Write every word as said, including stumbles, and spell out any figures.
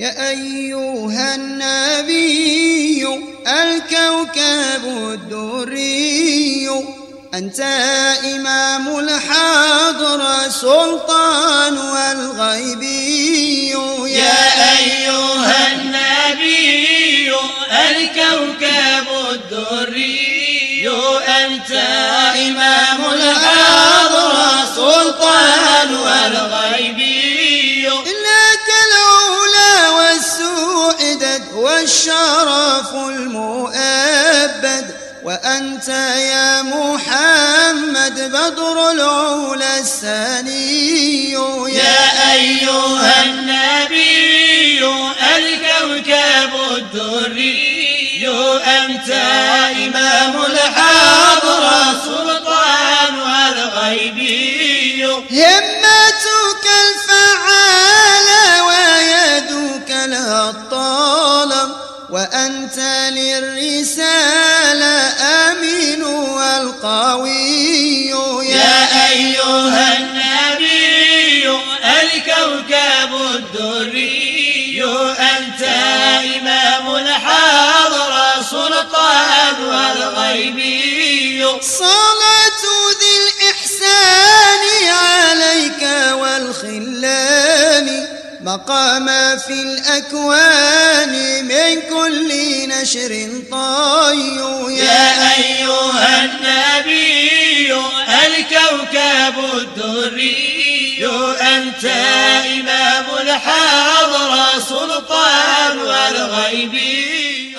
يا أيها النبي الكوكب الدري، أنت إمام الحضرة سلطان والغيبي. يا أيها النبي الكوكب الدري، أنت إمام الحضرة سلطان والغيبي. لك العلا والسؤدد والشرف المؤبد، وأنت يا محمد بدر العلا الثاني. يا أيها النبي الكوكب الدري، أنت إمام الحضرة سلطان والغيبي. همتك الفعالة ويدك الهطالة، وأنت للرسالة أمين والقوي. يا أيها النبي الكوكب الدري، أنت إمام الحضرة سلطان والغيبي. صلاة ذي الإحسان عليك والخلان، مقام في الأكوان من كل نشر طي. يا أيها النبي الكوكب الدري، أنت إمام الحضرة سلطان والغيبي.